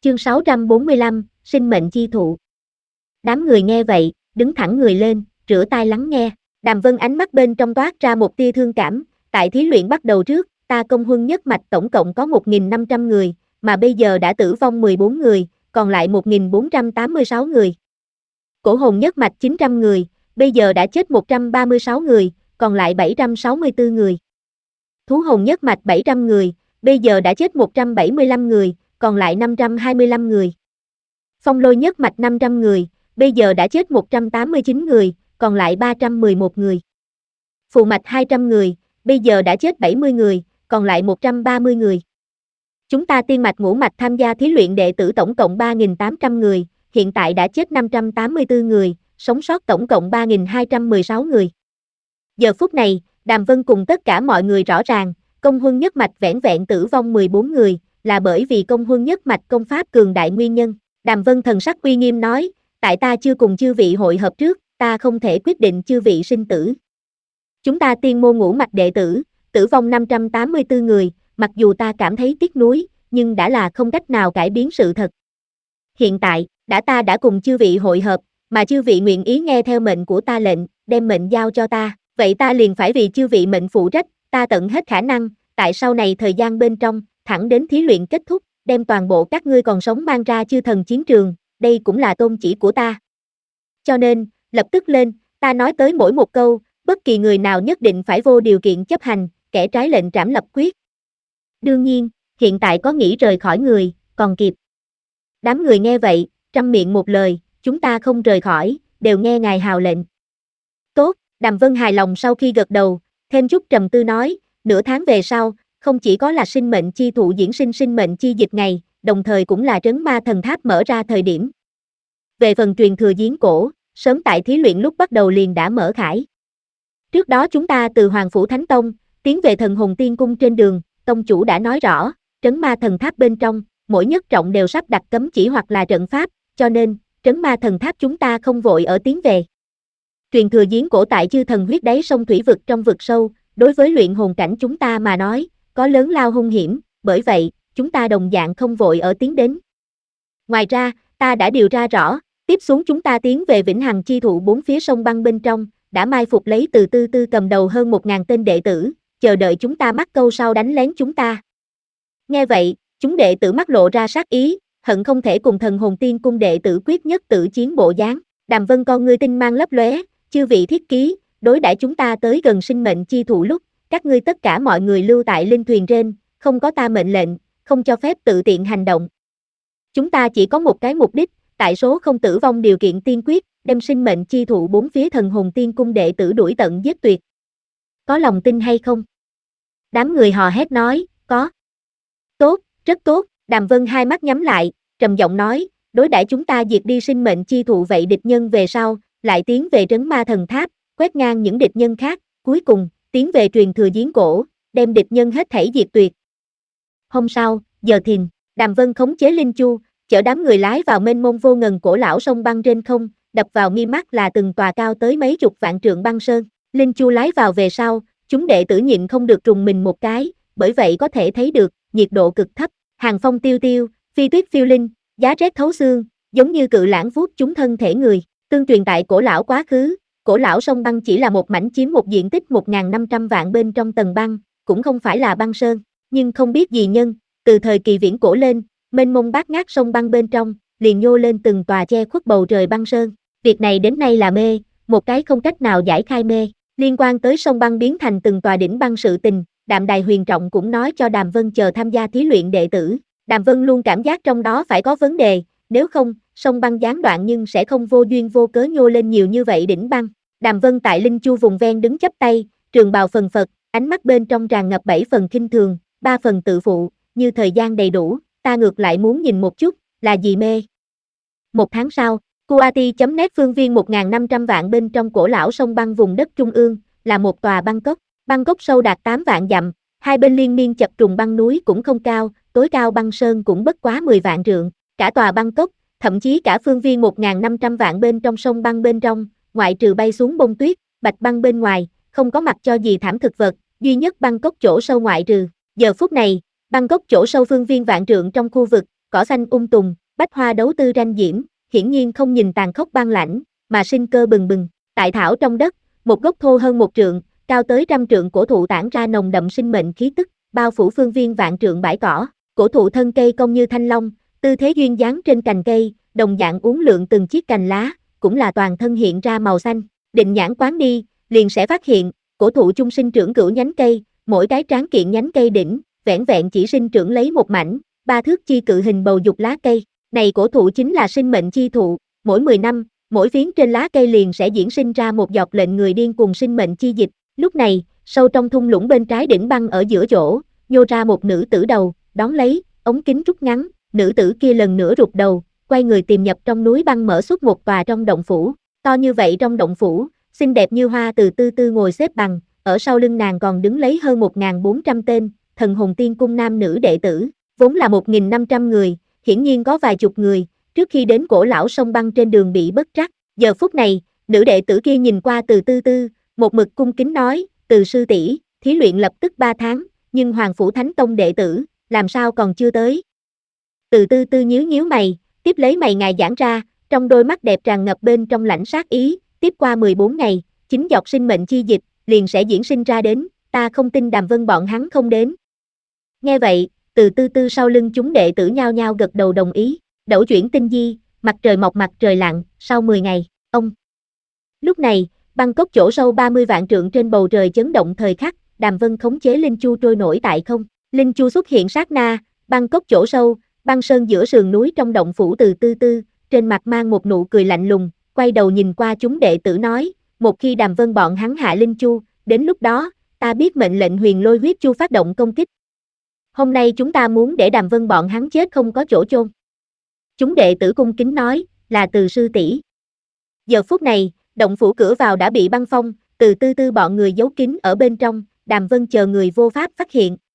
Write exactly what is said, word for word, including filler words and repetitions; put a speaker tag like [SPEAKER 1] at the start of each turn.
[SPEAKER 1] Chương sáu trăm bốn mươi lăm, sinh mệnh chi thụ. Đám người nghe vậy, đứng thẳng người lên, rửa tai lắng nghe. Đàm Vân ánh mắt bên trong toát ra một tia thương cảm, tại thí luyện bắt đầu trước, ta Công Huân nhất mạch tổng cộng có một nghìn năm trăm người, mà bây giờ đã tử vong mười bốn người, còn lại một nghìn bốn trăm tám mươi sáu người. Cổ Hồn nhất mạch chín trăm người, bây giờ đã chết một trăm ba mươi sáu người, còn lại bảy trăm sáu mươi tư người. Thú Hồn nhất mạch bảy trăm người, bây giờ đã chết một trăm bảy mươi lăm người, còn lại năm trăm hai mươi lăm người. Phong Lôi nhất mạch năm trăm người, bây giờ đã chết một trăm tám mươi chín người, còn lại ba trăm mười một người. Phù mạch hai trăm người, bây giờ đã chết bảy mươi người, còn lại một trăm ba mươi người. Chúng ta tiên mạch ngũ mạch tham gia thí luyện đệ tử tổng cộng ba nghìn tám trăm người, hiện tại đã chết năm trăm tám mươi tư người, sống sót tổng cộng ba nghìn hai trăm mười sáu người. Giờ phút này, Đàm Vân cùng tất cả mọi người rõ ràng, Công Huân nhất mạch vẻn vẹn tử vong mười bốn người, là bởi vì Công Huân nhất mạch công pháp cường đại nguyên nhân. Đàm Vân thần sắc uy nghiêm nói, tại ta chưa cùng chư vị hội hợp trước, ta không thể quyết định chư vị sinh tử. Chúng ta tiên môn ngũ mạch đệ tử, tử vong năm trăm tám mươi tư người, mặc dù ta cảm thấy tiếc nuối, nhưng đã là không cách nào cải biến sự thật. Hiện tại, đã ta đã cùng chư vị hội hợp, mà chư vị nguyện ý nghe theo mệnh của ta lệnh, đem mệnh giao cho ta, vậy ta liền phải vì chư vị mệnh phụ trách, ta tận hết khả năng, tại sau này thời gian bên trong, thẳng đến thí luyện kết thúc, đem toàn bộ các ngươi còn sống mang ra chư thần chiến trường, đây cũng là tôn chỉ của ta. Cho nên, lập tức lên, ta nói tới mỗi một câu, bất kỳ người nào nhất định phải vô điều kiện chấp hành, kẻ trái lệnh trảm lập quyết. Đương nhiên, hiện tại có nghĩ rời khỏi người, còn kịp. Đám người nghe vậy, trăm miệng một lời, chúng ta không rời khỏi, đều nghe ngài hào lệnh. Tốt, Đàm Vân hài lòng sau khi gật đầu, thêm chút trầm tư nói, nửa tháng về sau, không chỉ có là sinh mệnh chi thụ diễn sinh sinh mệnh chi dịch ngày, đồng thời cũng là trấn ma thần tháp mở ra thời điểm. Về phần truyền thừa giếng cổ, sớm tại thí luyện lúc bắt đầu liền đã mở khải. Trước đó chúng ta từ Hoàng Phủ Thánh Tông, tiến về Thần Hồn Tiên Cung trên đường, tông chủ đã nói rõ, trấn ma thần tháp bên trong, mỗi nhất trọng đều sắp đặt cấm chỉ hoặc là trận pháp, cho nên, trấn ma thần tháp chúng ta không vội ở tiến về. Truyền thừa giếng cổ tại chư thần huyết đáy sông thủy vực trong vực sâu, đối với luyện hồn cảnh chúng ta mà nói, có lớn lao hung hiểm, bởi vậy, chúng ta đồng dạng không vội ở tiến đến. Ngoài ra, ta đã điều tra rõ, tiếp xuống chúng ta tiến về Vĩnh Hằng chi thụ bốn phía sông băng bên trong, đã mai phục lấy từ tư tư cầm đầu hơn một ngàn tên đệ tử, chờ đợi chúng ta mắc câu sau đánh lén chúng ta. Nghe vậy, chúng đệ tử mắt lộ ra sát ý, hận không thể cùng Thần Hồn Tiên Cung đệ tử quyết nhất tử chiến bộ dáng. Đàm Vân con ngươi tinh mang lấp lóe, chư vị thiết ký, đối đãi chúng ta tới gần sinh mệnh chi thụ lúc, các ngươi tất cả mọi người lưu tại linh thuyền trên, không có ta mệnh lệnh, không cho phép tự tiện hành động. Chúng ta chỉ có một cái mục đích, tại số không tử vong điều kiện tiên quyết, đem sinh mệnh chi thụ bốn phía Thần Hồn Tiên Cung đệ tử đuổi tận giết tuyệt. Có lòng tin hay không? Đám người hò hét nói, có. Tốt, rất tốt, Đàm Vân hai mắt nhắm lại, trầm giọng nói, đối đãi chúng ta diệt đi sinh mệnh chi thụ vậy địch nhân về sau, lại tiến về trấn ma thần tháp, quét ngang những địch nhân khác, cuối cùng, tiến về truyền thừa giếng cổ, đem địch nhân hết thảy diệt tuyệt. Hôm sau, giờ thìn, Đàm Vân khống chế Linh Chu, chở đám người lái vào mênh mông vô ngần cổ lão sông băng trên không, đập vào mi mắt là từng tòa cao tới mấy chục vạn trượng băng sơn. Linh Chu lái vào về sau, chúng đệ tử nhịn không được trùng mình một cái, bởi vậy có thể thấy được, nhiệt độ cực thấp, hàng phong tiêu tiêu, phi tuyết phiêu linh, giá rét thấu xương, giống như cự lãng vuốt chúng thân thể người. Tương truyền tại cổ lão quá khứ, cổ lão sông băng chỉ là một mảnh chiếm một diện tích một nghìn năm trăm vạn bên trong tầng băng, cũng không phải là băng sơn, nhưng không biết gì nhân, từ thời kỳ viễn cổ lên, mênh mông bát ngát sông băng bên trong, liền nhô lên từng tòa che khuất bầu trời băng sơn. Việc này đến nay là mê, một cái không cách nào giải khai mê. Liên quan tới sông băng biến thành từng tòa đỉnh băng sự tình, Đạm Đài Huyền Trọng cũng nói cho Đàm Vân chờ tham gia thí luyện đệ tử. Đàm Vân luôn cảm giác trong đó phải có vấn đề, nếu không, sông băng gián đoạn nhưng sẽ không vô duyên vô cớ nhô lên nhiều như vậy đỉnh băng. Đàm Vân tại Linh Chu vùng ven đứng chắp tay, trường bào phần phật, ánh mắt bên trong tràn ngập bảy phần khinh thường, ba phần tự phụ, như thời gian đầy đủ, ta ngược lại muốn nhìn một chút, là gì mê. Một tháng sau, Kuati chấm net phương viên một nghìn năm trăm vạn bên trong cổ lão sông băng vùng đất trung ương, là một tòa băng cốc, băng cốc sâu đạt tám vạn dặm, hai bên liên miên chập trùng băng núi cũng không cao, tối cao băng sơn cũng bất quá mười vạn trượng, cả tòa băng cốc, thậm chí cả phương viên một nghìn năm trăm vạn bên trong sông băng bên trong, ngoại trừ bay xuống bông tuyết, bạch băng bên ngoài, không có mặt cho gì thảm thực vật, duy nhất băng cốc chỗ sâu ngoại trừ. Giờ phút này, băng cốc chỗ sâu phương viên vạn trượng trong khu vực, cỏ xanh um tùm, bách hoa đấu tư ranh diễm, hiển nhiên không nhìn tàn khốc băng lãnh, mà sinh cơ bừng bừng. Tại thảo trong đất, một gốc thô hơn một trượng, cao tới trăm trượng cổ thụ tản ra nồng đậm sinh mệnh khí tức, bao phủ phương viên vạn trượng bãi cỏ. Cổ thụ thân cây cong như thanh long, tư thế duyên dáng trên cành cây, đồng dạng uốn lượn từng chiếc cành lá, cũng là toàn thân hiện ra màu xanh. Định nhãn quán đi, liền sẽ phát hiện, cổ thụ chung sinh trưởng cửu nhánh cây, mỗi cái tráng kiện nhánh cây đỉnh, vẻn vẹn chỉ sinh trưởng lấy một mảnh, ba thước chi cự hình bầu dục lá cây. Này cổ thụ chính là sinh mệnh chi thụ, mỗi mười năm, mỗi phiến trên lá cây liền sẽ diễn sinh ra một giọt lệnh người điên cùng sinh mệnh chi dịch. Lúc này, sâu trong thung lũng bên trái đỉnh băng ở giữa chỗ, nhô ra một nữ tử đầu, đón lấy, ống kính rút ngắn, nữ tử kia lần nữa rụt đầu, quay người tìm nhập trong núi băng mở xuất một tòa trong động phủ. To như vậy trong động phủ, xinh đẹp như hoa Từ Tư Tư ngồi xếp bằng, ở sau lưng nàng còn đứng lấy hơn một nghìn bốn trăm tên, thần hồn tiên cung nam nữ đệ tử, vốn là một nghìn năm trăm người, hiển nhiên có vài chục người, trước khi đến cổ lão sông băng trên đường bị bất trắc. Giờ phút này, nữ đệ tử kia nhìn qua Từ Tư Tư, một mực cung kính nói, Từ sư tỷ, thí luyện lập tức ba tháng, nhưng Hoàng Phủ Thánh Tông đệ tử, làm sao còn chưa tới? Từ Tư Tư nhíu nhíu mày, tiếp lấy mày ngài giãn ra, trong đôi mắt đẹp tràn ngập bên trong lãnh sát ý, tiếp qua mười bốn ngày, chính giọt sinh mệnh chi dịch, liền sẽ diễn sinh ra đến, ta không tin Đàm Vân bọn hắn không đến. Nghe vậy, Từ Tư Tư sau lưng chúng đệ tử nhao nhao gật đầu đồng ý, đẩu chuyển tinh di, mặt trời mọc mặt trời lặn, sau mười ngày, ông. Lúc này, băng cốc chỗ sâu ba mươi vạn trượng trên bầu trời chấn động thời khắc, Đàm Vân khống chế Linh Chu trôi nổi tại không. Linh Chu xuất hiện sát na, băng cốc chỗ sâu, băng sơn giữa sườn núi trong động phủ Từ Tư Tư, trên mặt mang một nụ cười lạnh lùng, quay đầu nhìn qua chúng đệ tử nói, một khi Đàm Vân bọn hắn hạ Linh Chu, đến lúc đó, ta biết mệnh lệnh Huyền Lôi Huyết Chu phát động công kích. Hôm nay chúng ta muốn để Đàm Vân bọn hắn chết không có chỗ chôn. Chúng đệ tử cung kính nói, là Từ sư tỷ. Giờ phút này, động phủ cửa vào đã bị băng phong, Từ Tư Tư bọn người giấu kín ở bên trong, Đàm Vân chờ người vô pháp phát hiện,